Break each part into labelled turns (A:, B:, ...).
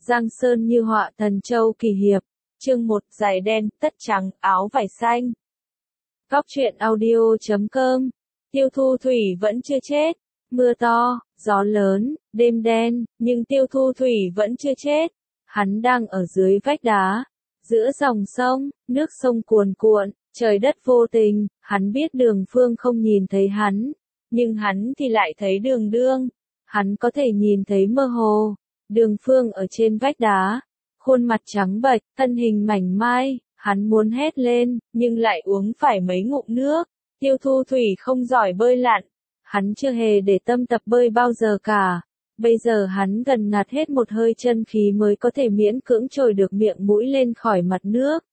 A: Giang sơn như họa thần châu kỳ hiệp. Chương 1, giày đen, tất trắng, áo vải xanh. Góc truyện audio.com. Tiêu Thu Thủy vẫn chưa chết. Mưa to, gió lớn, đêm đen, nhưng Tiêu Thu Thủy vẫn chưa chết. Hắn đang ở dưới vách đá, giữa dòng sông, nước sông cuồn cuộn, trời đất vô tình, hắn biết Đường Phương không nhìn thấy hắn, nhưng hắn thì lại thấy Đường Đương. Hắn có thể nhìn thấy mơ hồ, Đường Phương ở trên vách đá, khuôn mặt trắng bệch, thân hình mảnh mai, hắn muốn hét lên, nhưng lại uống phải mấy ngụm nước. Tiêu Thu Thủy không giỏi bơi lặn, hắn chưa hề để tâm tập bơi bao giờ cả. Bây giờ hắn gần ngạt hết một hơi chân khí mới có thể miễn cưỡng trồi được miệng mũi lên khỏi mặt nước.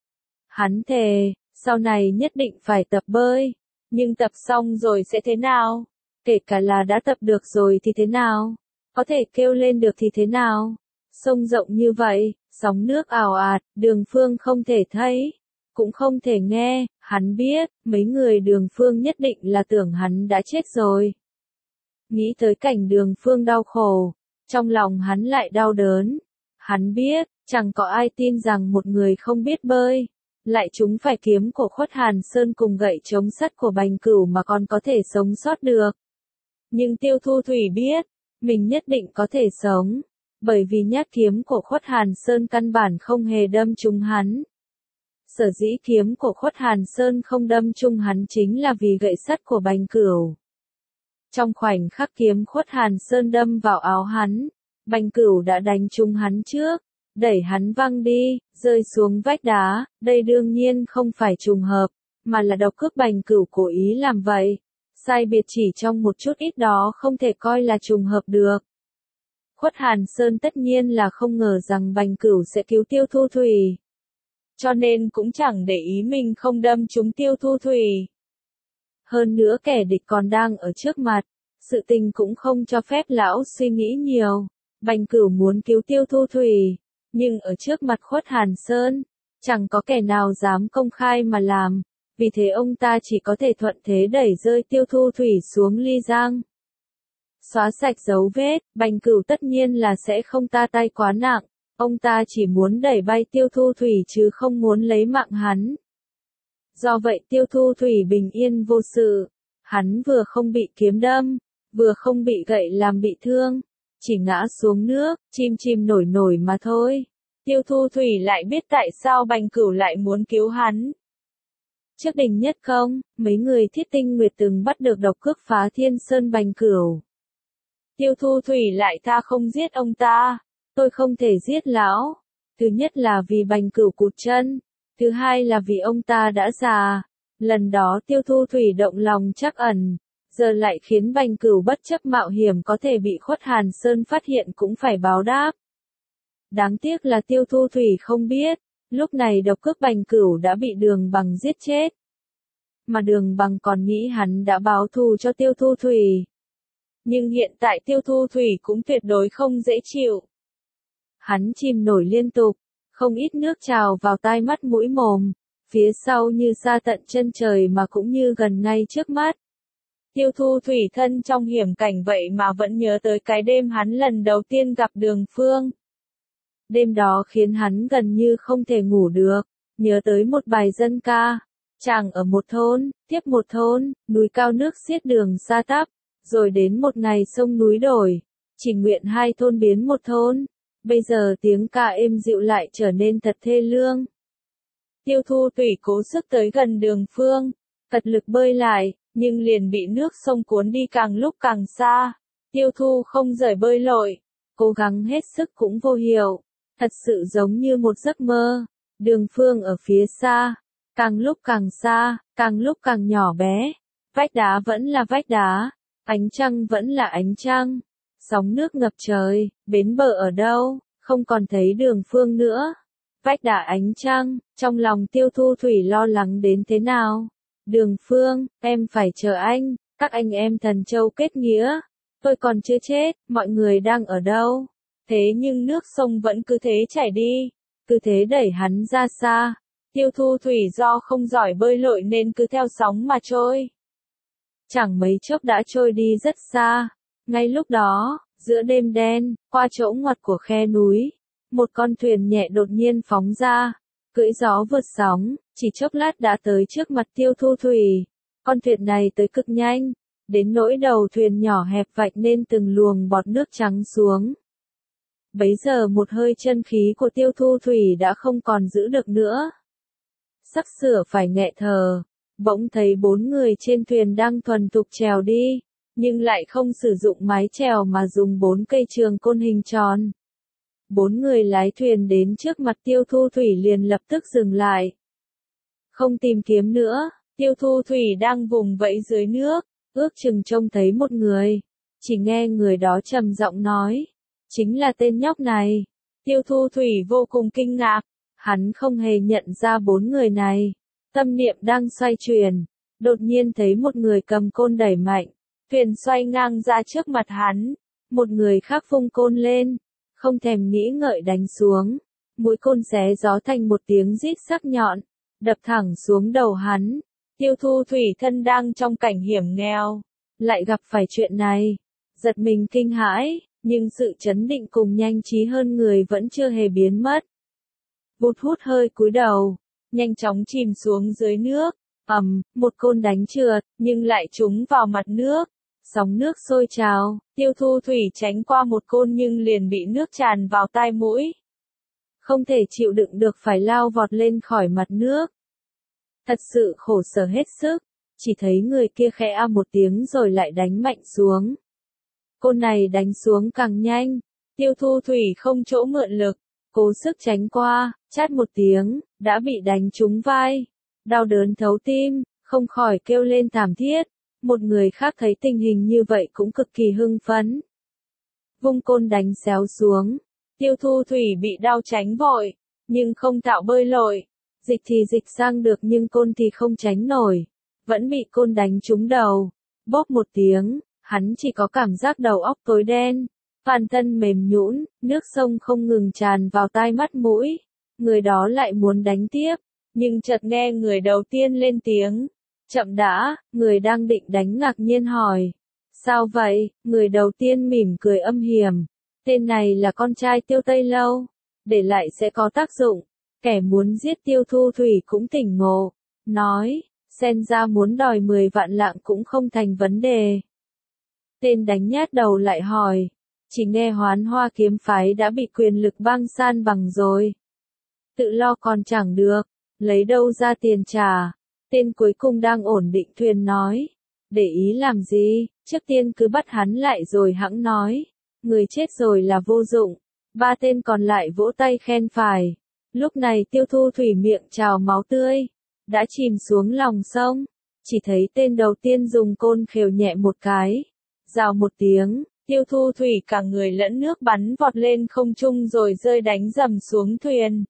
A: Hắn thề, sau này nhất định phải tập bơi, nhưng tập xong rồi sẽ thế nào? Kể cả là đã tập được rồi thì thế nào? Có thể kêu lên được thì thế nào? Sông rộng như vậy, sóng nước ào ạt, Đường Phương không thể thấy, cũng không thể nghe, hắn biết, mấy người Đường Phương nhất định là tưởng hắn đã chết rồi. Nghĩ tới cảnh Đường Phương đau khổ, trong lòng hắn lại đau đớn. Hắn biết, chẳng có ai tin rằng một người không biết bơi, lại trúng phải kiếm của Khuất Hàn Sơn cùng gậy chống sắt của Bành Cửu mà còn có thể sống sót được. Nhưng Tiêu Thu Thủy biết, mình nhất định có thể sống, bởi vì nhát kiếm của Khuất Hàn Sơn căn bản không hề đâm trúng hắn. Sở dĩ kiếm của Khuất Hàn Sơn không đâm trúng hắn chính là vì gậy sắt của Bành Cửu. Trong khoảnh khắc kiếm Khuất Hàn Sơn đâm vào áo hắn, Bành Cửu đã đánh trúng hắn trước, đẩy hắn văng đi, rơi xuống vách đá. Đây đương nhiên không phải trùng hợp, mà là độc cước Bành Cửu cố ý làm vậy. Sai biệt chỉ trong một chút ít đó không thể coi là trùng hợp được. Khuất Hàn Sơn tất nhiên là không ngờ rằng Bành Cửu sẽ cứu Tiêu Thu Thủy, cho nên cũng chẳng để ý mình không đâm trúng Tiêu Thu Thủy. Hơn nữa kẻ địch còn đang ở trước mặt, sự tình cũng không cho phép lão suy nghĩ nhiều. Bành Cửu muốn cứu Tiêu Thu Thủy, nhưng ở trước mặt Khuất Hàn Sơn, chẳng có kẻ nào dám công khai mà làm, vì thế ông ta chỉ có thể thuận thế đẩy rơi Tiêu Thu Thủy xuống ly giang. Xóa sạch dấu vết, Bành Cửu tất nhiên là sẽ không ta tay quá nặng, ông ta chỉ muốn đẩy bay Tiêu Thu Thủy chứ không muốn lấy mạng hắn. Do vậy Tiêu Thu Thủy bình yên vô sự, hắn vừa không bị kiếm đâm, vừa không bị gậy làm bị thương, chỉ ngã xuống nước, chìm chìm nổi nổi mà thôi. Tiêu Thu Thủy lại biết tại sao Bành Cửu lại muốn cứu hắn. Trước Đình Nhất Công, mấy người Thiết Tinh Nguyệt từng bắt được độc cước Phá Thiên Sơn Bành Cửu. Tiêu Thu Thủy lại tha không giết ông ta, tôi không thể giết lão. Thứ nhất là vì Bành Cửu cụt chân, thứ hai là vì ông ta đã già. Lần đó Tiêu Thu Thủy động lòng trắc ẩn, giờ lại khiến Bành Cửu bất chấp mạo hiểm có thể bị Khuất Hàn Sơn phát hiện cũng phải báo đáp. Đáng tiếc là Tiêu Thu Thủy không biết, lúc này độc cước Bành Cửu đã bị Đường Bằng giết chết. Mà Đường Bằng còn nghĩ hắn đã báo thù cho Tiêu Thu Thủy. Nhưng hiện tại Tiêu Thu Thủy cũng tuyệt đối không dễ chịu. Hắn chìm nổi liên tục, không ít nước trào vào tai mắt mũi mồm, phía sau như xa tận chân trời mà cũng như gần ngay trước mắt. Tiêu Thu Thủy thân trong hiểm cảnh vậy mà vẫn nhớ tới cái đêm hắn lần đầu tiên gặp Đường Phương. Đêm đó khiến hắn gần như không thể ngủ được, nhớ tới một bài dân ca. Chàng ở một thôn, tiếp một thôn, núi cao nước xiết đường xa tắp, rồi đến một ngày sông núi đổi, chỉ nguyện hai thôn biến một thôn. Bây giờ tiếng ca êm dịu lại trở nên thật thê lương. Tiêu Thu Thủy cố sức tới gần Đường Phương, cật lực bơi lại, nhưng liền bị nước sông cuốn đi càng lúc càng xa. Tiêu Thu không rời bơi lội, cố gắng hết sức cũng vô hiệu, thật sự giống như một giấc mơ. Đường Phương ở phía xa, càng lúc càng xa, càng lúc càng nhỏ bé. Vách đá vẫn là vách đá, ánh trăng vẫn là ánh trăng, sóng nước ngập trời, bến bờ ở đâu, không còn thấy Đường Phương nữa. Vách đá ánh trăng, trong lòng Tiêu Thu Thủy lo lắng đến thế nào. Đường Phương, em phải chờ anh, các anh em Thần Châu kết nghĩa. Tôi còn chưa chết, mọi người đang ở đâu? Thế nhưng nước sông vẫn cứ thế chảy đi, cứ thế đẩy hắn ra xa. Tiêu Thu Thủy do không giỏi bơi lội nên cứ theo sóng mà trôi. Chẳng mấy chốc đã trôi đi rất xa. Ngay lúc đó, giữa đêm đen, qua chỗ ngoặt của khe núi, một con thuyền nhẹ đột nhiên phóng ra, cưỡi gió vượt sóng, chỉ chốc lát đã tới trước mặt Tiêu Thu Thủy. Con thuyền này tới cực nhanh, đến nỗi đầu thuyền nhỏ hẹp vạch nên từng luồng bọt nước trắng xuống. Bấy giờ một hơi chân khí của Tiêu Thu Thủy đã không còn giữ được nữa. Sắp sửa phải nghẹt thở, bỗng thấy 4 người trên thuyền đang thuần thục trèo đi, nhưng lại không sử dụng mái chèo mà dùng 4 cây trường côn hình tròn. 4 người lái thuyền đến trước mặt Tiêu Thu Thủy liền lập tức dừng lại. Không tìm kiếm nữa, Tiêu Thu Thủy đang vùng vẫy dưới nước, ước chừng trông thấy một người. Chỉ nghe người đó trầm giọng nói, chính là tên nhóc này. Tiêu Thu Thủy vô cùng kinh ngạc, hắn không hề nhận ra 4 người này. Tâm niệm đang xoay chuyển, đột nhiên thấy một người cầm côn đẩy mạnh, thuyền xoay ngang ra trước mặt hắn. Một người khác vung côn lên, không thèm nghĩ ngợi đánh xuống. Mũi côn xé gió thành một tiếng rít sắc nhọn, đập thẳng xuống đầu hắn. Tiêu Thu Thủy thân đang trong cảnh hiểm nghèo, lại gặp phải chuyện này, giật mình kinh hãi, nhưng sự chấn định cùng nhanh trí hơn người vẫn chưa hề biến mất. Vụt hút hơi cúi đầu, nhanh chóng chìm xuống dưới nước, một côn đánh trượt, nhưng lại trúng vào mặt nước. Sóng nước sôi trào, Tiêu Thu Thủy tránh qua một côn nhưng liền bị nước tràn vào tai mũi. Không thể chịu đựng được phải lao vọt lên khỏi mặt nước. Thật sự khổ sở hết sức, chỉ thấy người kia khẽ a một tiếng rồi lại đánh mạnh xuống. Côn này đánh xuống càng nhanh, Tiêu Thu Thủy không chỗ mượn lực, cố sức tránh qua, chát một tiếng, đã bị đánh trúng vai. Đau đớn thấu tim, không khỏi kêu lên thảm thiết. Một người khác thấy tình hình như vậy cũng cực kỳ hưng phấn. Vung côn đánh xéo xuống, Tiêu Thu Thủy bị đau tránh vội, nhưng không thạo bơi lội. Dịch thì dịch sang được nhưng côn thì không tránh nổi. Vẫn bị côn đánh trúng đầu. Bốp một tiếng, hắn chỉ có cảm giác đầu óc tối đen. Toàn thân mềm nhũn, nước sông không ngừng tràn vào tai mắt mũi. Người đó lại muốn đánh tiếp, nhưng chợt nghe người đầu tiên lên tiếng. Chậm đã, người đang định đánh ngạc nhiên hỏi. Sao vậy? Người đầu tiên mỉm cười âm hiểm. Tên này là con trai Tiêu Tây Lâu. Để lại sẽ có tác dụng. Kẻ muốn giết Tiêu Thu Thủy cũng tỉnh ngộ. Nói, xem ra muốn đòi 10 vạn lạng cũng không thành vấn đề. Tên đánh nhát đầu lại hỏi. Chỉ nghe Hoán Hoa kiếm phái đã bị quyền lực băng san bằng rồi. Tự lo còn chẳng được, lấy đâu ra tiền trả. Tên cuối cùng đang ổn định thuyền nói. Để ý làm gì, trước tiên cứ bắt hắn lại rồi hẵng nói. Người chết rồi là vô dụng. 3 tên còn lại vỗ tay khen phải. Lúc này Tiêu Thu Thủy miệng trào máu tươi, đã chìm xuống lòng sông. Chỉ thấy tên đầu tiên dùng côn khều nhẹ một cái. Rào một tiếng, Tiêu Thu Thủy cả người lẫn nước bắn vọt lên không trung rồi rơi đánh dầm xuống thuyền.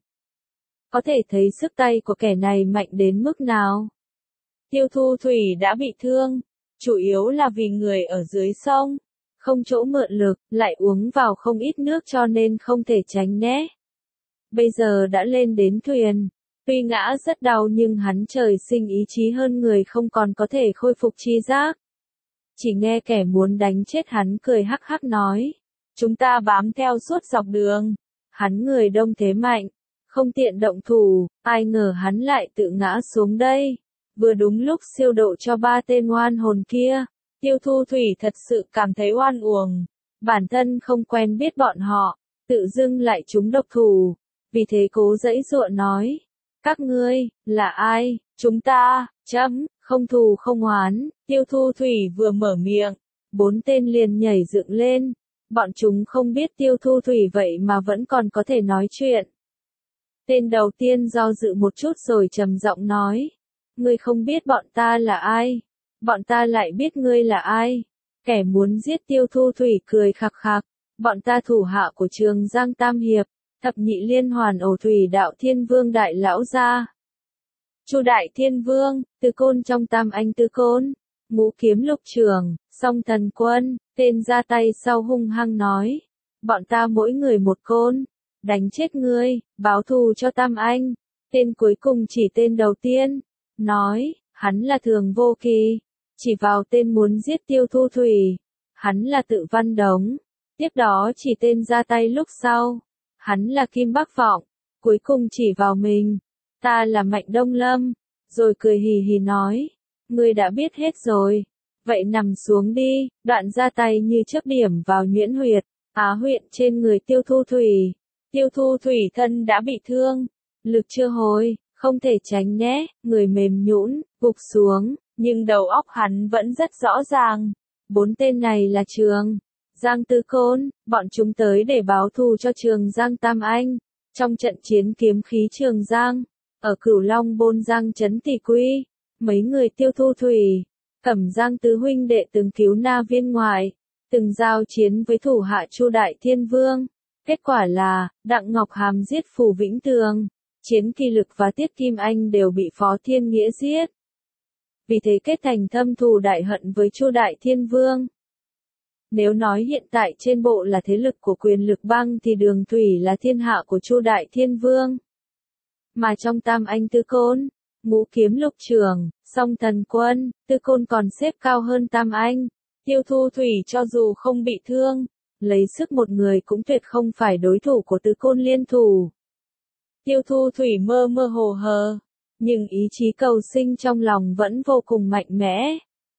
A: Có thể thấy sức tay của kẻ này mạnh đến mức nào. Tiêu Thu Thủy đã bị thương, chủ yếu là vì người ở dưới sông, không chỗ mượn lực, lại uống vào không ít nước cho nên không thể tránh né. Bây giờ đã lên đến thuyền, tuy ngã rất đau nhưng hắn trời sinh ý chí hơn người không còn có thể khôi phục tri giác. Chỉ nghe kẻ muốn đánh chết hắn cười hắc hắc nói, chúng ta bám theo suốt dọc đường. Hắn người đông thế mạnh, không tiện động thủ, ai ngờ hắn lại tự ngã xuống đây. Vừa đúng lúc siêu độ cho 3 tên oan hồn kia, Tiêu Thu Thủy thật sự cảm thấy oan uổng. Bản thân không quen biết bọn họ, tự dưng lại trúng độc thủ. Vì thế cố giãy giụa nói, các ngươi, là ai? Chúng ta, không thù không oán. Tiêu Thu Thủy vừa mở miệng, 4 tên liền nhảy dựng lên. Bọn chúng không biết Tiêu Thu Thủy vậy mà vẫn còn có thể nói chuyện. Tên đầu tiên do dự một chút rồi trầm giọng nói, ngươi không biết bọn ta là ai, bọn ta lại biết ngươi là ai. Kẻ muốn giết Tiêu Thu Thủy cười khặc khặc, bọn ta thủ hạ của Trường Giang Tam Hiệp, thập nhị liên hoàn ổ thủy đạo Thiên Vương đại lão gia. Chu Đại Thiên Vương, Tư Côn trong Tam Anh Tư Côn, Ngũ Kiếm Lục Trường, Song Thần Quân, tên ra tay sau hung hăng nói, bọn ta mỗi người một côn, đánh chết ngươi, báo thù cho Tam Anh. Tên cuối cùng chỉ tên đầu tiên, nói, hắn là Thường Vô Kỳ, chỉ vào tên muốn giết Tiêu Thu Thủy, hắn là Tự Văn Đống. Tiếp đó chỉ tên ra tay lúc sau, Hắn là Kim Bắc Vọng, cuối cùng chỉ vào mình. Ta là Mạnh Đông Lâm, rồi cười hì hì nói. Ngươi đã biết hết rồi. Vậy nằm xuống đi, đoạn ra tay như chớp điểm vào nhuyễn huyệt, á huyệt trên người Tiêu Thu Thủy. Tiêu Thu Thủy thân đã bị thương, lực chưa hồi, không thể tránh né, người mềm nhũn, gục xuống, nhưng đầu óc hắn vẫn rất rõ ràng. 4 tên này là Trường Giang Tư Côn, bọn chúng tới để báo thù cho Trường Giang Tam Anh. Trong trận chiến kiếm khí Trường Giang, ở Cửu Long Bôn Giang trấn Tỷ Quy, mấy người Tiêu Thu Thủy, Cẩm Giang tứ huynh đệ từng cứu Na Viên Ngoại, từng giao chiến với thủ hạ Chu Đại Thiên Vương. Kết quả là, Đặng Ngọc Hàm giết Phù Vĩnh Tường, Chiến Kỳ Lực và Tiết Kim Anh đều bị Phó Thiên Nghĩa giết. Vì thế kết thành thâm thù đại hận với Chu Đại Thiên Vương. Nếu nói hiện tại trên bộ là thế lực của quyền lực bang thì Đường Thủy là thiên hạ của Chu Đại Thiên Vương. Mà trong Tam Anh Tư Côn, Ngũ Kiếm Lục Trưởng, Song Thần Quân, Tư Côn còn xếp cao hơn Tam Anh. Tiêu Thu Thủy cho dù không bị thương, lấy sức một người cũng tuyệt không phải đối thủ của Tư Côn liên thủ. Tiêu Thu Thủy mơ mơ hồ hờ, nhưng ý chí cầu sinh trong lòng vẫn vô cùng mạnh mẽ.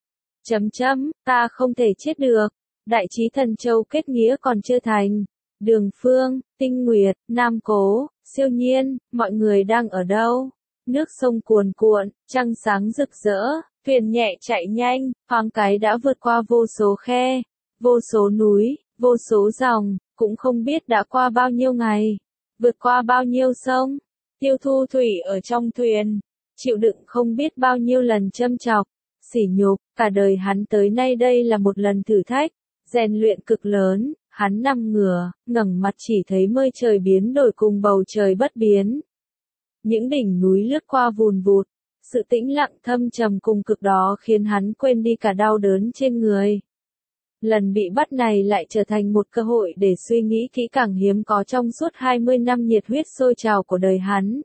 A: Ta không thể chết được. Đại Chí Thần Châu kết nghĩa còn chưa thành. Đường Phương, Tinh Nguyệt, Nam Cố, Siêu Nhiên, mọi người đang ở đâu? Nước sông cuồn cuộn, trăng sáng rực rỡ, thuyền nhẹ chạy nhanh, thoáng cái đã vượt qua vô số khe, vô số núi, vô số dòng, cũng không biết đã qua bao nhiêu ngày, vượt qua bao nhiêu sông. Tiêu Thu Thủy ở trong thuyền, chịu đựng không biết bao nhiêu lần châm chọc, sỉ nhục, cả đời hắn tới nay đây là một lần thử thách, rèn luyện cực lớn. Hắn nằm ngửa, ngẩng mặt chỉ thấy mây trời biến đổi cùng bầu trời bất biến. Những đỉnh núi lướt qua vùn vụt, sự tĩnh lặng thâm trầm cùng cực đó khiến hắn quên đi cả đau đớn trên người. Lần bị bắt này lại trở thành một cơ hội để suy nghĩ kỹ càng hiếm có trong suốt 20 năm nhiệt huyết sôi trào của đời hắn.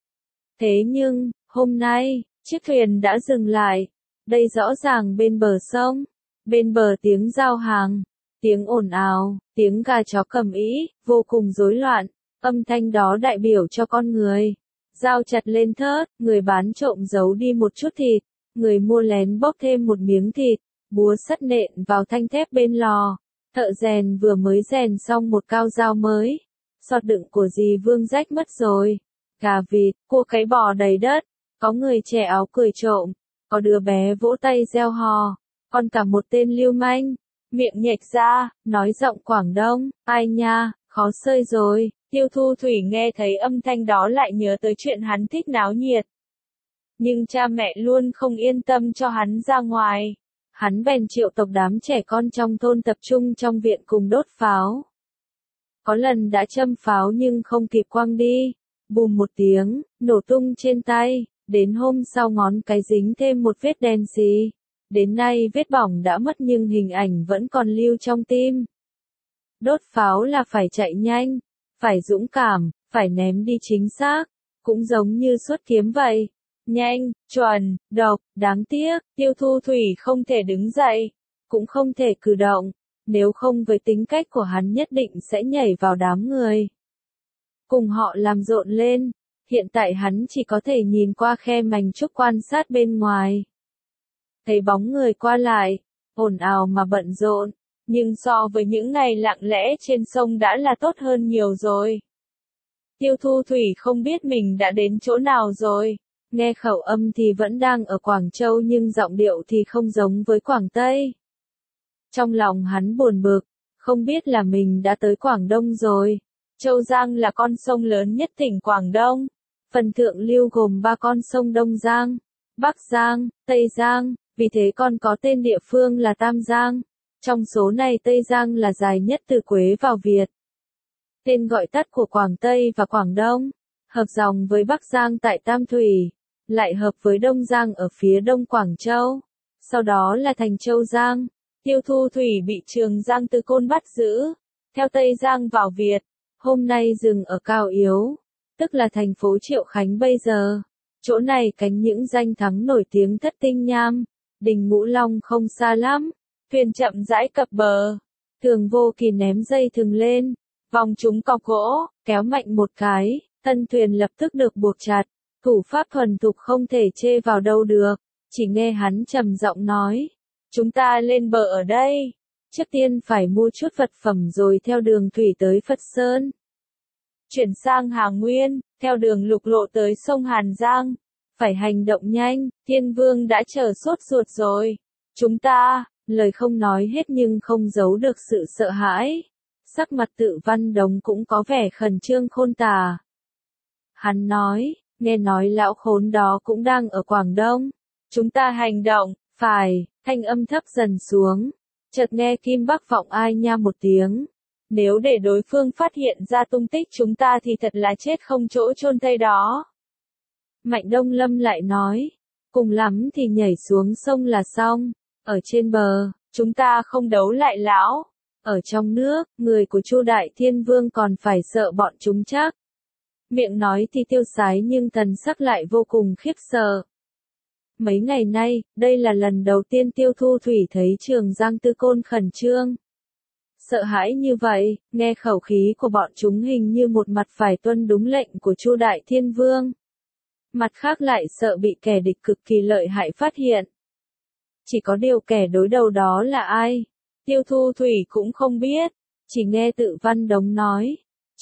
A: Thế nhưng, hôm nay, chiếc thuyền đã dừng lại. Đây rõ ràng bên bờ sông, bên bờ tiếng giao hàng. Tiếng ồn ào, tiếng gà chó cầm ĩ, vô cùng rối loạn, âm thanh đó đại biểu cho con người. Dao chặt lên thớt, người bán trộm giấu đi một chút thịt, người mua lén bóp thêm một miếng thịt, búa sắt nện vào thanh thép bên lò. Thợ rèn vừa mới rèn xong một cao dao mới. Sọt đựng của dì Vương rách mất rồi. Gà vịt, cua cái bò đầy đất, có người trẻ áo cười trộm, có đứa bé vỗ tay reo hò, còn cả một tên lưu manh. Miệng nhệch ra, nói giọng Quảng Đông, ai nha, khó sơi rồi. Tiêu Thu Thủy nghe thấy âm thanh đó lại nhớ tới chuyện hắn thích náo nhiệt. Nhưng cha mẹ luôn không yên tâm cho hắn ra ngoài. Hắn bèn triệu tập đám trẻ con trong thôn tập trung trong viện cùng đốt pháo. Có lần đã châm pháo nhưng không kịp quăng đi. Bùm một tiếng, nổ tung trên tay, đến hôm sau ngón cái dính thêm một vết đen xì. Đến nay vết bỏng đã mất nhưng hình ảnh vẫn còn lưu trong tim. Đốt pháo là phải chạy nhanh, phải dũng cảm, phải ném đi chính xác, cũng giống như xuất kiếm vậy. Nhanh, chuẩn, độc, đáng tiếc, Tiêu Thu Thủy không thể đứng dậy, cũng không thể cử động, nếu không với tính cách của hắn nhất định sẽ nhảy vào đám người. Cùng họ làm rộn lên, hiện tại hắn chỉ có thể nhìn qua khe mảnh trúc quan sát bên ngoài. Thấy bóng người qua lại, ồn ào mà bận rộn, nhưng so với những ngày lặng lẽ trên sông đã là tốt hơn nhiều rồi. Tiêu Thu Thủy không biết mình đã đến chỗ nào rồi, nghe khẩu âm thì vẫn đang ở Quảng Châu nhưng giọng điệu thì không giống với Quảng Tây. Trong lòng hắn buồn bực, không biết là mình đã tới Quảng Đông rồi. Châu Giang là con sông lớn nhất tỉnh Quảng Đông. Phần thượng lưu gồm 3 con sông Đông Giang, Bắc Giang, Tây Giang. Vì thế còn có tên địa phương là Tam Giang. Trong số này Tây Giang là dài nhất từ Quế vào Việt. Tên gọi tắt của Quảng Tây và Quảng Đông, hợp dòng với Bắc Giang tại Tam Thủy, lại hợp với Đông Giang ở phía đông Quảng Châu. Sau đó là thành Châu Giang. Tiêu Thu Thủy bị Trường Giang Tư Côn bắt giữ, theo Tây Giang vào Việt, hôm nay dừng ở Cao Yếu, tức là thành phố Triệu Khánh bây giờ. Chỗ này cánh những danh thắng nổi tiếng Thất Tinh Nham, Đình Ngũ Long không xa lắm, thuyền chậm rãi cập bờ, Thường Vô Kỳ ném dây thừng lên, vòng trúng cọc gỗ, kéo mạnh một cái, thân thuyền lập tức được buộc chặt, thủ pháp thuần thục không thể chê vào đâu được, chỉ nghe hắn trầm giọng nói, chúng ta lên bờ ở đây, trước tiên phải mua chút vật phẩm rồi theo đường thủy tới Phật Sơn. Chuyển sang Hà Nguyên, theo đường lục lộ tới sông Hàn Giang, phải hành động nhanh, Thiên Vương đã chờ sốt ruột rồi. Chúng ta, lời không nói hết nhưng không giấu được sự sợ hãi. Sắc mặt Tự Văn Đống cũng có vẻ khẩn trương khôn tả. Hắn nói, nghe nói lão khốn đó cũng đang ở Quảng Đông. Chúng ta hành động, phải, thanh âm thấp dần xuống. Chợt nghe Kim Bắc vọng ai nha một tiếng. Nếu để đối phương phát hiện ra tung tích chúng ta thì thật là chết không chỗ chôn thây đó. Mạnh Đông Lâm lại nói, cùng lắm thì nhảy xuống sông là xong, ở trên bờ, chúng ta không đấu lại lão, ở trong nước, người của Chu Đại Thiên Vương còn phải sợ bọn chúng chắc. Miệng nói thì tiêu sái nhưng thần sắc lại vô cùng khiếp sợ. Mấy ngày nay, đây là lần đầu tiên Tiêu Thu Thủy thấy Trường Giang Tư Côn khẩn trương. Sợ hãi như vậy, nghe khẩu khí của bọn chúng hình như một mặt phải tuân đúng lệnh của Chu Đại Thiên Vương. Mặt khác lại sợ bị kẻ địch cực kỳ lợi hại phát hiện. Chỉ có điều kẻ đối đầu đó là ai? Tiêu Thu Thủy cũng không biết, chỉ nghe Tự Văn Đống nói.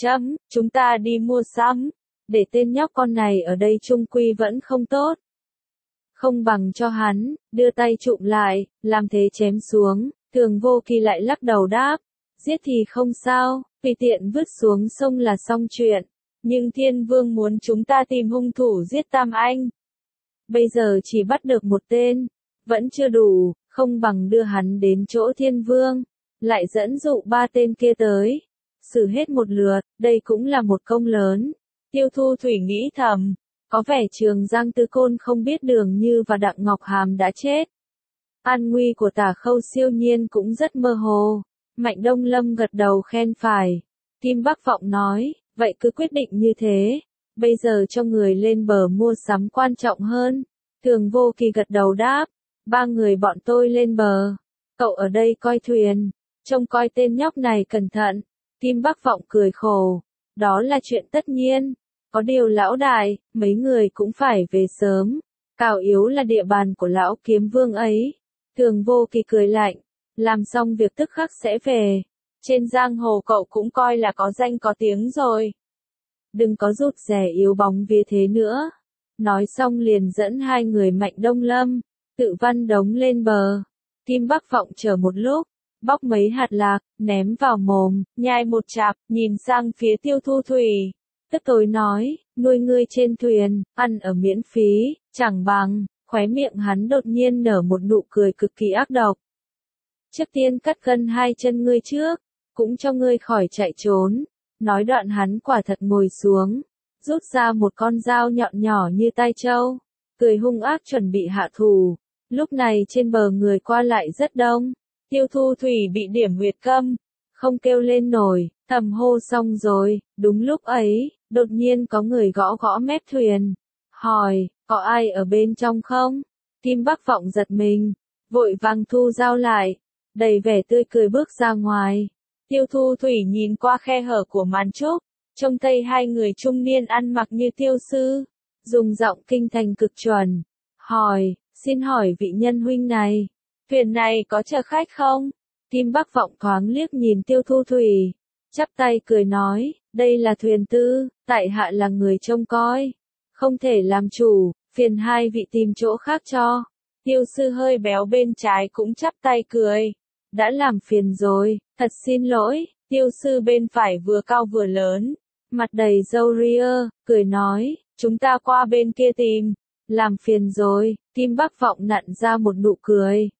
A: Chúng ta đi mua sắm, để tên nhóc con này ở đây chung quy vẫn không tốt. Không bằng cho hắn, đưa tay chụm lại, làm thế chém xuống, Thường Vô Kỳ lại lắc đầu đáp. Giết thì không sao, tùy tiện vứt xuống sông là xong chuyện. Nhưng Thiên Vương muốn chúng ta tìm hung thủ giết Tam Anh. Bây giờ chỉ bắt được một tên, vẫn chưa đủ, không bằng đưa hắn đến chỗ Thiên Vương, lại dẫn dụ 3 tên kia tới. Xử hết một lượt, đây cũng là một công lớn. Tiêu Thu Thủy nghĩ thầm, có vẻ Trường Giang Tư Côn không biết Đường Như và Đặng Ngọc Hàm đã chết. An nguy của Tả Khâu siêu nhiên cũng rất mơ hồ. Mạnh Đông Lâm gật đầu khen phải. Kim Bắc Vọng nói, vậy cứ quyết định như thế. Bây giờ cho người lên bờ mua sắm quan trọng hơn. Thường Vô Kỳ gật đầu đáp, 3 người bọn tôi lên bờ. Cậu ở đây coi thuyền, trông coi tên nhóc này cẩn thận. Kim Bắc Vọng cười khổ, đó là chuyện tất nhiên. Có điều lão đại, mấy người cũng phải về sớm. Cào Yếu là địa bàn của lão Kiếm Vương ấy. Thường Vô Kỳ cười lạnh. Làm xong việc tức khắc sẽ về. Trên giang hồ cậu cũng coi là có danh có tiếng rồi. Đừng có rụt rè yếu bóng vía thế nữa. Nói xong liền dẫn 2 người Mạnh Đông Lâm, Tự Văn Đống lên bờ. Kim Bắc Vọng chờ một lúc, bóc mấy hạt lạc, ném vào mồm, nhai một chạp, nhìn sang phía Tiêu Thu Thủy. Tức tối nói, nuôi ngươi trên thuyền, ăn ở miễn phí, chẳng bằng, khóe miệng hắn đột nhiên nở một nụ cười cực kỳ ác độc. Trước tiên cắt gân 2 chân ngươi trước, cũng cho ngươi khỏi chạy trốn. Nói đoạn hắn quả thật ngồi xuống, rút ra một con dao nhọn nhỏ như tai trâu, cười hung ác chuẩn bị hạ thủ. Lúc này trên bờ người qua lại rất đông, Tiêu Thu Thủy bị điểm huyệt câm, không kêu lên nổi, thầm hô xong rồi. Đúng lúc ấy, đột nhiên có người gõ gõ mép thuyền, hỏi, có ai ở bên trong không? Kim Bắc Vọng giật mình, vội vàng thu dao lại, đầy vẻ tươi cười bước ra ngoài. Tiêu Thu Thủy nhìn qua khe hở của màn trúc, trông thấy 2 người trung niên ăn mặc như tiêu sư, dùng giọng kinh thành cực chuẩn, hỏi, xin hỏi vị nhân huynh này, thuyền này có chở khách không? Kim Bắc Vọng thoáng liếc nhìn Tiêu Thu Thủy, chắp tay cười nói, đây là thuyền tư, tại hạ là người trông coi, không thể làm chủ, phiền 2 vị tìm chỗ khác cho. Tiêu sư hơi béo bên trái cũng chắp tay cười. Đã làm phiền rồi, thật xin lỗi. Tiêu sư bên phải vừa cao vừa lớn, mặt đầy râu ria, cười nói, chúng ta qua bên kia tìm. Làm phiền rồi. Kim Bắc Vọng nặn ra một nụ cười.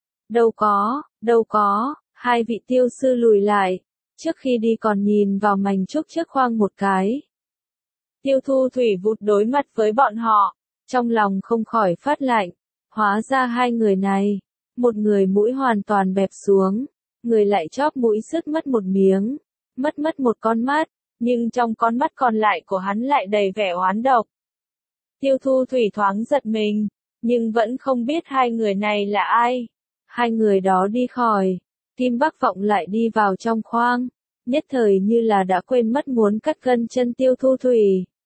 A: Đâu có, 2 vị tiêu sư lùi lại. Trước khi đi còn nhìn vào mảnh trúc trước khoang một cái. Tiêu Thu Thủy vụt đối mặt với bọn họ, trong lòng không khỏi phát lạnh. Hóa ra 2 người này, một người mũi hoàn toàn bẹp xuống, người lại chóp mũi sứt mất một miếng, mất một con mắt, nhưng trong con mắt còn lại của hắn lại đầy vẻ oán độc. Tiêu Thu Thủy thoáng giật mình, nhưng vẫn không biết 2 người này là ai. 2 người đó đi khỏi, Kim Bắc Vọng lại đi vào trong khoang, nhất thời như là đã quên mất muốn cắt gân chân Tiêu Thu Thủy.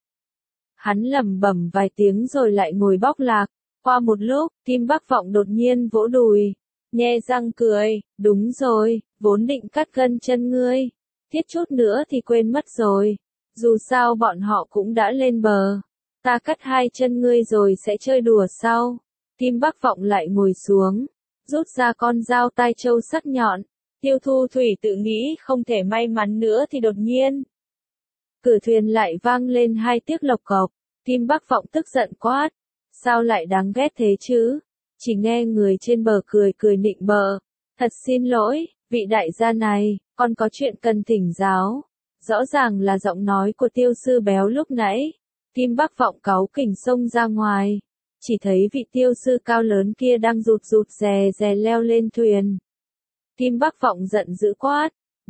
A: Hắn lẩm bẩm vài tiếng rồi lại ngồi bóc lạc. Qua một lúc, Kim Bắc Vọng đột nhiên vỗ đùi, nhe răng cười, đúng rồi, vốn định cắt gân chân ngươi, thiết chút nữa thì quên mất rồi, dù sao bọn họ cũng đã lên bờ, ta cắt hai chân ngươi rồi sẽ chơi đùa sau. Kim Bắc Vọng lại ngồi xuống, rút ra con dao tai trâu sắc nhọn. Tiêu Thu Thủy tự nghĩ không thể may mắn nữa thì đột nhiên cửa thuyền lại vang lên hai tiếng lộc cộc. Kim Bắc Vọng tức giận quát, sao lại đáng ghét thế chứ? Chỉ nghe người trên bờ cười cười nịnh bợ, thật xin lỗi, vị đại gia này, con có chuyện cần thỉnh giáo. Rõ ràng là giọng nói của Tiêu Sư Béo lúc nãy. Kim Bắc Vọng cáu kỉnh xông ra ngoài, chỉ thấy vị tiêu sư cao lớn kia đang rụt rụt rè rè leo lên thuyền. Kim Bắc Vọng giận dữ quát,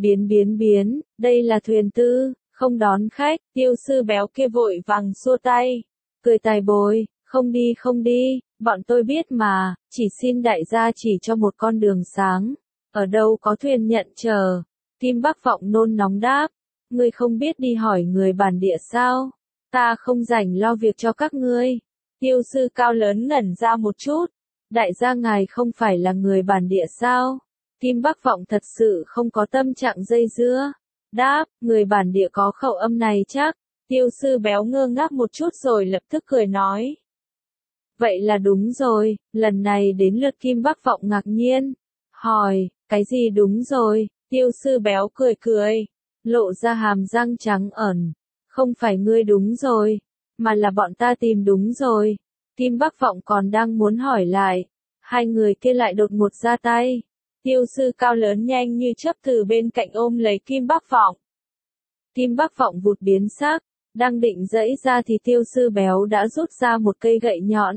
A: biến, đây là thuyền tư, không đón khách. Tiêu Sư Béo kia vội vàng xua tay, cười tài bồi, không đi, bọn tôi biết mà, chỉ xin đại gia chỉ cho một con đường sáng, ở đâu có thuyền nhận chờ. Kim Bắc Vọng nôn nóng đáp, ngươi không biết đi hỏi người bản địa sao, ta không rảnh lo việc cho các ngươi. Tiêu sư cao lớn ngẩn ra một chút, đại gia ngài không phải là người bản địa sao? Kim Bắc Vọng thật sự không có tâm trạng dây dưa, đáp, người bản địa có khẩu âm này chắc. Tiêu Sư Béo ngơ ngác một chút rồi lập tức cười nói, vậy là đúng rồi. Lần này đến lượt Kim Bắc Vọng ngạc nhiên, hỏi, cái gì đúng rồi? Tiêu Sư Béo cười, lộ ra hàm răng trắng ẩn, không phải ngươi đúng rồi, mà là bọn ta tìm đúng rồi. Kim Bắc Vọng còn đang muốn hỏi lại, hai người kia lại đột ngột ra tay. Tiêu sư cao lớn nhanh như chớp từ bên cạnh ôm lấy Kim Bắc Vọng. Kim Bắc Vọng vụt biến sắc, đang định giãy ra thì Tiêu Sư Béo đã rút ra một cây gậy nhọn,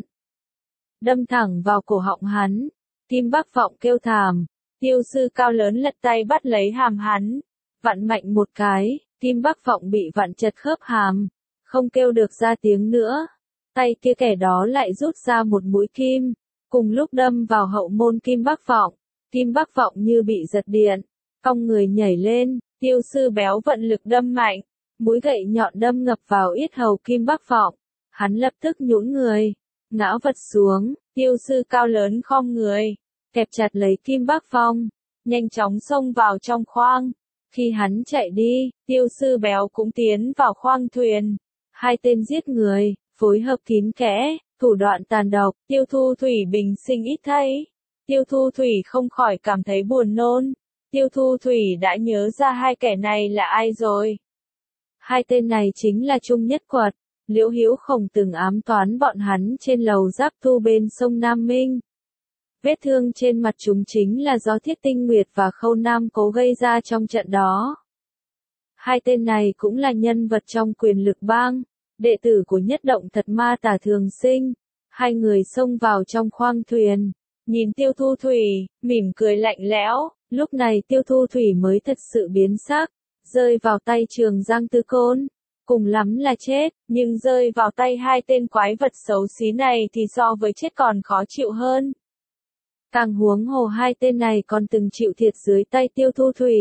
A: đâm thẳng vào cổ họng hắn. Kim Bắc Vọng kêu thảm, Tiêu sư cao lớn lật tay bắt lấy hàm hắn, vặn mạnh một cái, Kim Bắc Vọng bị vặn chật khớp hàm, không kêu được ra tiếng nữa. Tay kia kẻ đó lại rút ra một mũi kim, cùng lúc đâm vào hậu môn Kim Bắc Vọng. Kim Bắc Vọng như bị giật điện, cong người nhảy lên. Tiêu Sư Béo vận lực đâm mạnh, mũi gậy nhọn đâm ngập vào yết hầu Kim Bắc Vọng. Hắn lập tức nhũn người, ngã vật xuống. Tiêu sư cao lớn khom người, kẹp chặt lấy Kim Bắc Vọng, nhanh chóng xông vào trong khoang. Khi hắn chạy đi, Tiêu Sư Béo cũng tiến vào khoang thuyền. Hai tên giết người, phối hợp kín kẽ, thủ đoạn tàn độc. Tiêu Thu Thủy bình sinh ít thấy. Tiêu Thu Thủy không khỏi cảm thấy buồn nôn. Tiêu Thu Thủy đã nhớ ra hai kẻ này là ai rồi. Hai tên này chính là Trung Nhất Quật, Liễu Hữu Khổng từng ám toán bọn hắn trên lầu Giáp Thu bên sông Nam Minh. Vết thương trên mặt chúng chính là do Thiết Tinh Nguyệt và Khâu Nam Cố gây ra trong trận đó. Hai tên này cũng là nhân vật trong Quyền Lực Bang, đệ tử của Nhất Động Thật Ma Tả Thường Sinh. Hai người xông vào trong khoang thuyền, nhìn Tiêu Thu Thủy, mỉm cười lạnh lẽo. Lúc này Tiêu Thu Thủy mới thật sự biến sắc, rơi vào tay Trường Giang Tư Côn, cùng lắm là chết, nhưng rơi vào tay hai tên quái vật xấu xí này thì so với chết còn khó chịu hơn. Càng huống hồ hai tên này còn từng chịu thiệt dưới tay Tiêu Thu Thủy,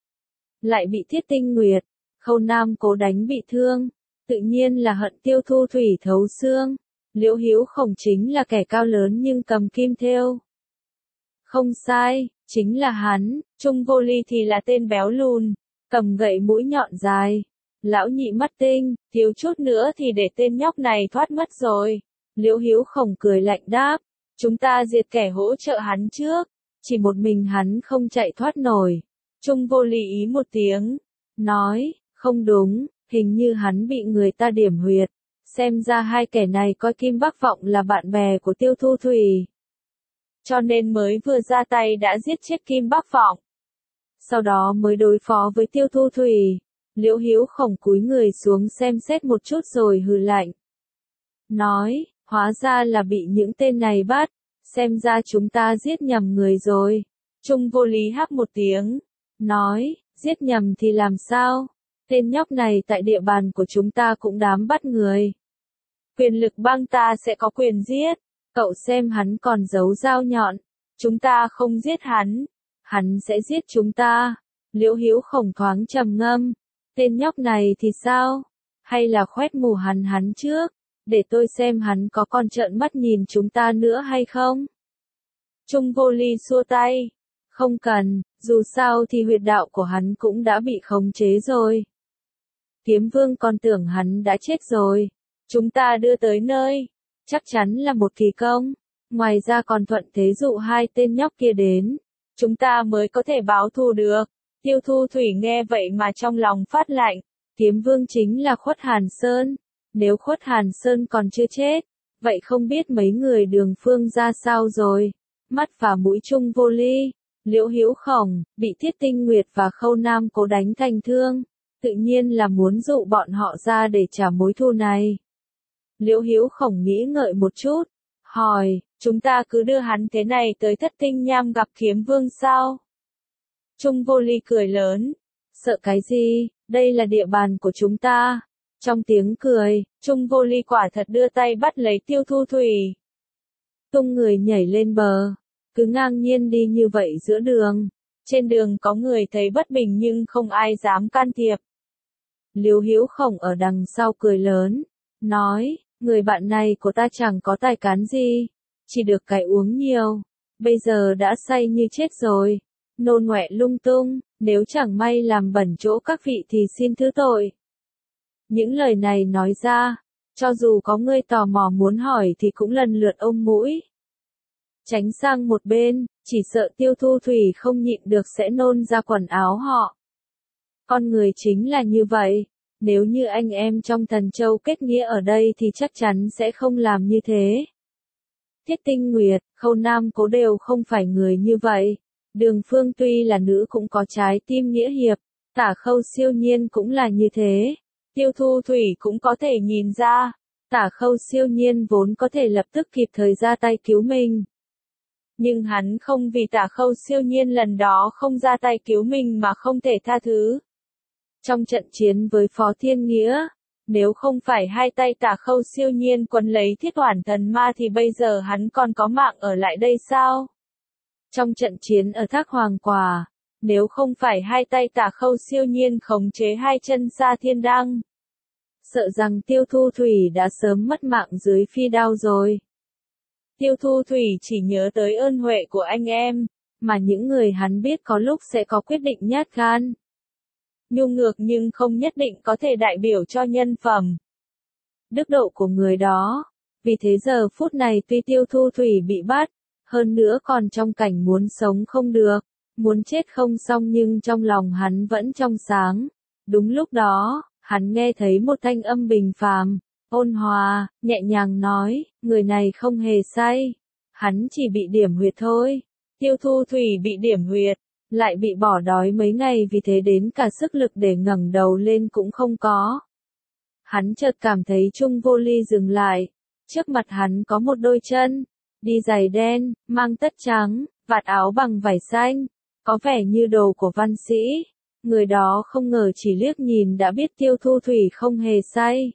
A: lại bị Thiết Tinh Nguyệt, Khâu Nam Cố đánh bị thương, tự nhiên là hận Tiêu Thu Thủy thấu xương. Liễu Hữu Khổng chính là kẻ cao lớn nhưng cầm kim thêu. Không sai, chính là hắn. Trung Vô Ly thì là tên béo lùn, cầm gậy mũi nhọn dài. Lão nhị mắt tinh, thiếu chút nữa thì để tên nhóc này thoát mất rồi. Liễu Hữu Khổng cười lạnh đáp, chúng ta diệt kẻ hỗ trợ hắn trước, chỉ một mình hắn không chạy thoát nổi. Trung Vô Ly ý một tiếng, nói, không đúng, hình như hắn bị người ta điểm huyệt. Xem ra hai kẻ này coi Kim Bắc Vọng là bạn bè của Tiêu Thu Thủy, cho nên mới vừa ra tay đã giết chết Kim Bắc Vọng, sau đó mới đối phó với Tiêu Thu Thủy. Liễu Hữu Khổng cúi người xuống xem xét một chút rồi hừ lạnh, nói, hóa ra là bị những tên này bắt, xem ra chúng ta giết nhầm người rồi. Trung Vô Lý hắc một tiếng, nói, giết nhầm thì làm sao? Tên nhóc này tại địa bàn của chúng ta cũng dám bắt người. Quyền Lực Bang ta sẽ có quyền giết, cậu xem hắn còn giấu dao nhọn, chúng ta không giết hắn, hắn sẽ giết chúng ta. Liễu Hữu Khổng thoáng trầm ngâm, tên nhóc này thì sao? Hay là khoét mù hắn trước, để tôi xem hắn có còn trợn mắt nhìn chúng ta nữa hay không? Trung Vô Ly xua tay, không cần, dù sao thì huyệt đạo của hắn cũng đã bị khống chế rồi. Kiếm Vương còn tưởng hắn đã chết rồi, chúng ta đưa tới nơi, chắc chắn là một kỳ công, ngoài ra còn thuận thế dụ hai tên nhóc kia đến, chúng ta mới có thể báo thù được. Tiêu Thu Thủy nghe vậy mà trong lòng phát lạnh, Kiếm Vương chính là Khuất Hàn Sơn, nếu Khuất Hàn Sơn còn chưa chết, vậy không biết mấy người Đường Phương ra sao rồi. Mắt và mũi Trung Vô Ly, Liễu Hữu Khổng, bị Thiết Tinh Nguyệt và Khâu Nam Cố đánh thành thương, tự nhiên là muốn dụ bọn họ ra để trả mối thù này. Liễu Hữu Khổng nghĩ ngợi một chút, hỏi, chúng ta cứ đưa hắn thế này tới Thất Tinh Nham gặp Kiếm Vương sao? Trung Vô Ly cười lớn, sợ cái gì, đây là địa bàn của chúng ta. Trong tiếng cười, Trung Vô Ly quả thật đưa tay bắt lấy Tiêu Thu Thủy. Tung người nhảy lên bờ, cứ ngang nhiên đi như vậy giữa đường. Trên đường có người thấy bất bình nhưng không ai dám can thiệp. Liễu Hữu Khổng ở đằng sau cười lớn, nói, người bạn này của ta chẳng có tài cán gì, chỉ được cái uống nhiều, bây giờ đã say như chết rồi, nôn ngoẹ lung tung, nếu chẳng may làm bẩn chỗ các vị thì xin thứ tội. Những lời này nói ra, cho dù có người tò mò muốn hỏi thì cũng lần lượt ôm mũi. Tránh sang một bên, chỉ sợ Tiêu Thu Thủy không nhịn được sẽ nôn ra quần áo họ. Con người chính là như vậy, nếu như anh em trong Thần Châu kết nghĩa ở đây thì chắc chắn sẽ không làm như thế. Thiết Tinh Nguyệt, Khâu Nam Cố đều không phải người như vậy. Đường Phương tuy là nữ cũng có trái tim nghĩa hiệp, Tả Khâu Siêu Nhiên cũng là như thế. Tiêu Thu Thủy cũng có thể nhìn ra, Tả Khâu Siêu Nhiên vốn có thể lập tức kịp thời ra tay cứu mình. Nhưng hắn không vì Tả Khâu Siêu Nhiên lần đó không ra tay cứu mình mà không thể tha thứ. Trong trận chiến với Phó Thiên Nghĩa, nếu không phải hai tay Tả Khâu Siêu Nhiên quấn lấy Thiết Oản Thần Ma thì bây giờ hắn còn có mạng ở lại đây sao? Trong trận chiến ở Thác Hoàng Quả, nếu không phải hai tay Tả Khâu Siêu Nhiên khống chế hai chân Sa Thiên Đăng, sợ rằng Tiêu Thu Thủy đã sớm mất mạng dưới phi đao rồi. Tiêu Thu Thủy chỉ nhớ tới ơn huệ của anh em, mà những người hắn biết có lúc sẽ có quyết định nhát gan. Nhu ngược nhưng không nhất định có thể đại biểu cho nhân phẩm. Đức độ của người đó. Vì thế giờ phút này tuy Tiêu Thu Thủy bị bắt, hơn nữa còn trong cảnh muốn sống không được, muốn chết không xong nhưng trong lòng hắn vẫn trong sáng. Đúng lúc đó, hắn nghe thấy một thanh âm bình phàm, ôn hòa, nhẹ nhàng nói, người này không hề say, hắn chỉ bị điểm huyệt thôi. Tiêu Thu Thủy bị điểm huyệt, lại bị bỏ đói mấy ngày vì thế đến cả sức lực để ngẩng đầu lên cũng không có. Hắn chợt cảm thấy Trung Vô Ly dừng lại, trước mặt hắn có một đôi chân, đi giày đen, mang tất trắng, vạt áo bằng vải xanh, có vẻ như đồ của văn sĩ. Người đó không ngờ chỉ liếc nhìn đã biết Tiêu Thu Thủy không hề say,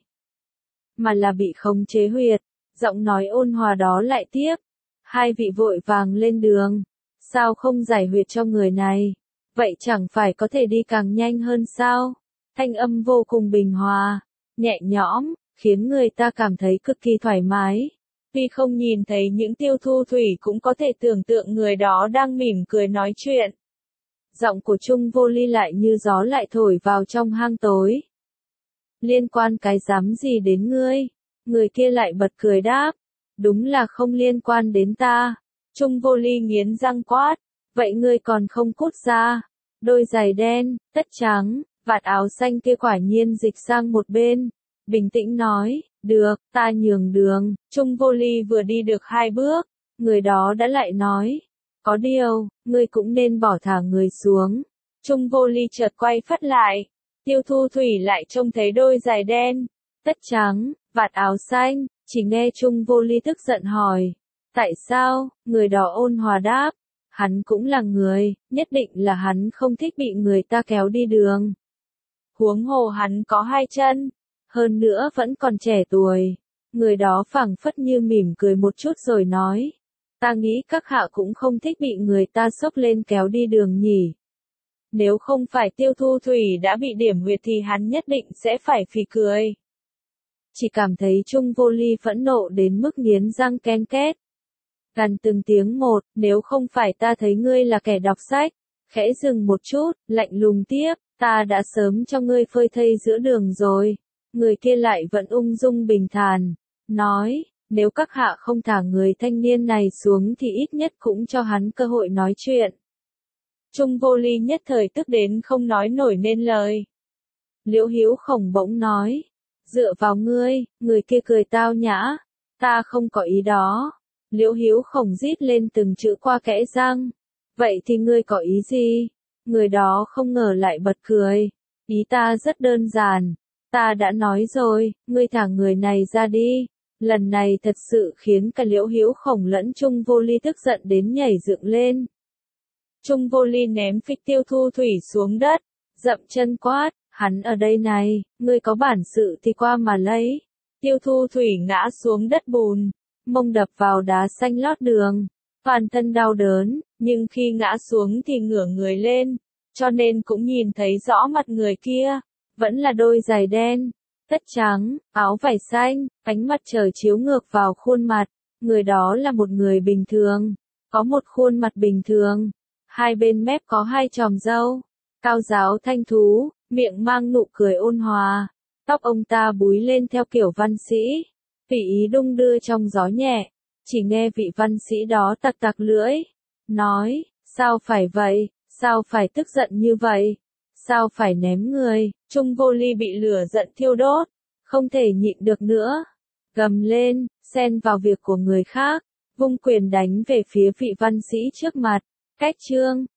A: mà là bị khống chế huyệt. Giọng nói ôn hòa đó lại tiếp, hai vị vội vàng lên đường, sao không giải huyệt cho người này, vậy chẳng phải có thể đi càng nhanh hơn sao? Thanh âm vô cùng bình hòa, nhẹ nhõm, khiến người ta cảm thấy cực kỳ thoải mái. Tuy không nhìn thấy những Tiêu Thu Thủy cũng có thể tưởng tượng người đó đang mỉm cười nói chuyện. Giọng của Trung Vô Ly lại như gió lại thổi vào trong hang tối. Liên quan cái dám gì đến ngươi? Người kia lại bật cười đáp. Đúng là không liên quan đến ta. Trung Vô Ly nghiến răng quát. Vậy ngươi còn không cút ra? Đôi giày đen, tất trắng, vạt áo xanh kia quả nhiên dịch sang một bên. Bình tĩnh nói, được, ta nhường đường. Trung Vô Ly vừa đi được 2 bước, người đó đã lại nói. Có điều, ngươi cũng nên bỏ thả người xuống. Trung Vô Ly chợt quay phắt lại. Tiêu Thu Thủy lại trông thấy đôi giày đen, tất trắng, vạt áo xanh, chỉ nghe Trung Vô Ly tức giận hỏi. Tại sao? Người đó ôn hòa đáp. Hắn cũng là người, nhất định là hắn không thích bị người ta kéo đi đường. Huống hồ hắn có 2 chân, hơn nữa vẫn còn trẻ tuổi. Người đó phảng phất như mỉm cười một chút rồi nói. Ta nghĩ các hạ cũng không thích bị người ta xốc lên kéo đi đường nhỉ. Nếu không phải Tiêu Thu Thủy đã bị điểm huyệt thì hắn nhất định sẽ phải phì cười. Chỉ cảm thấy Chung Vô Ly phẫn nộ đến mức nghiến răng ken két. Gần từng tiếng một, nếu không phải ta thấy ngươi là kẻ đọc sách, khẽ dừng một chút, lạnh lùng tiếp, ta đã sớm cho ngươi phơi thây giữa đường rồi. Người kia lại vẫn ung dung bình thản, nói, nếu các hạ không thả người thanh niên này xuống thì ít nhất cũng cho hắn cơ hội nói chuyện. Chung Vô Ly nhất thời tức đến không nói nổi nên lời. Liễu Hữu Khổng bỗng nói, dựa vào ngươi, người kia cười tao nhã, ta không có ý đó. Liễu Hữu Khổng rít lên từng chữ qua kẽ răng, vậy thì ngươi có ý gì? Người đó không ngờ lại bật cười, ý ta rất đơn giản, ta đã nói rồi, ngươi thả người này ra đi. Lần này thật sự khiến cả Liễu Hữu Khổng lẫn Chung Vô Ly tức giận đến nhảy dựng lên. Chung Vô Ly ném phịch Tiêu Thu Thủy xuống đất, dậm chân quát, hắn ở đây này, ngươi có bản sự thì qua mà lấy. Tiêu Thu Thủy ngã xuống đất bùn, mông đập vào đá xanh lót đường, toàn thân đau đớn, nhưng khi ngã xuống thì ngửa người lên, cho nên cũng nhìn thấy rõ mặt người kia, vẫn là đôi giày đen, tất trắng, áo vải xanh, ánh mặt trời chiếu ngược vào khuôn mặt, người đó là một người bình thường, có một khuôn mặt bình thường, hai bên mép có hai chòm râu, cao ráo thanh thú, miệng mang nụ cười ôn hòa, tóc ông ta búi lên theo kiểu văn sĩ, tùy ý đung đưa trong gió nhẹ, chỉ nghe vị văn sĩ đó tặc tặc lưỡi, nói, sao phải vậy, sao phải tức giận như vậy, sao phải ném người. Chung Vô Ly bị lửa giận thiêu đốt, không thể nhịn được nữa, gầm lên, xen vào việc của người khác, vung quyền đánh về phía vị văn sĩ trước mặt, cách chương.